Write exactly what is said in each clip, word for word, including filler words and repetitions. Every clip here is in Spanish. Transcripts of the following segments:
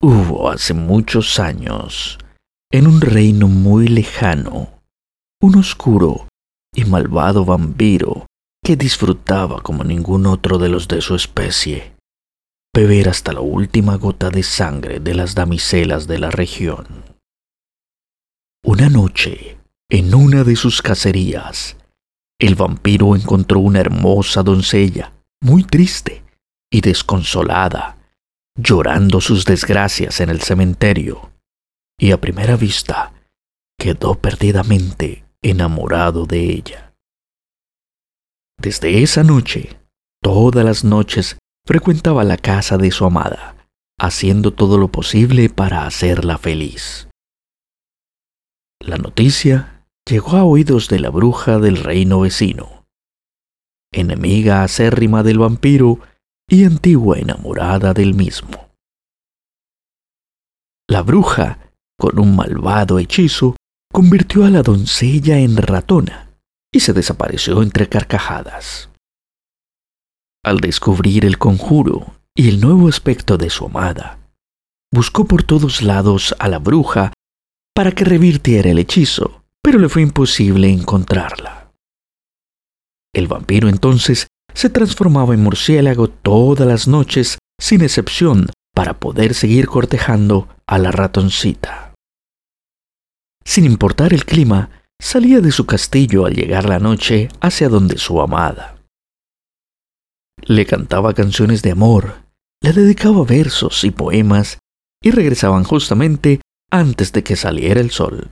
Hubo hace muchos años, en un reino muy lejano, un oscuro y malvado vampiro que disfrutaba como ningún otro de los de su especie, beber hasta la última gota de sangre de las damiselas de la región. Una noche, en una de sus cacerías, el vampiro encontró una hermosa doncella, muy triste y desconsolada, llorando sus desgracias en el cementerio, y a primera vista quedó perdidamente enamorado de ella. Desde esa noche, todas las noches frecuentaba la casa de su amada, haciendo todo lo posible para hacerla feliz. La noticia llegó a oídos de la bruja del reino vecino, enemiga acérrima del vampiro y antigua enamorada del mismo. La bruja, con un malvado hechizo, convirtió a la doncella en ratona y se desapareció entre carcajadas. Al descubrir el conjuro y el nuevo aspecto de su amada, buscó por todos lados a la bruja para que revirtiera el hechizo, pero le fue imposible encontrarla. El vampiro entonces se transformaba en murciélago todas las noches, sin excepción, para poder seguir cortejando a la ratoncita. Sin importar el clima, salía de su castillo al llegar la noche hacia donde su amada. Le cantaba canciones de amor, le dedicaba versos y poemas, y regresaban justamente antes de que saliera el sol.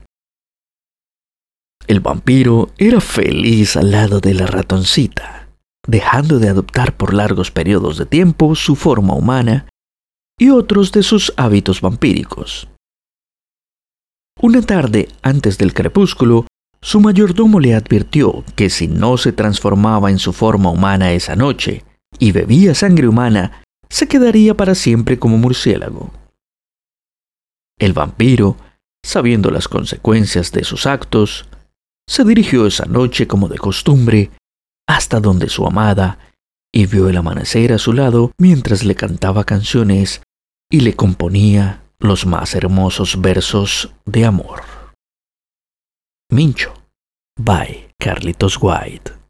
El vampiro era feliz al lado de la ratoncita, dejando de adoptar por largos periodos de tiempo su forma humana y otros de sus hábitos vampíricos. Una tarde antes del crepúsculo, su mayordomo le advirtió que si no se transformaba en su forma humana esa noche y bebía sangre humana, se quedaría para siempre como murciélago. El vampiro, sabiendo las consecuencias de sus actos, se dirigió esa noche como de costumbre hasta donde su amada y vio el amanecer a su lado mientras le cantaba canciones y le componía los más hermosos versos de amor. Mincho, by Carlitos White.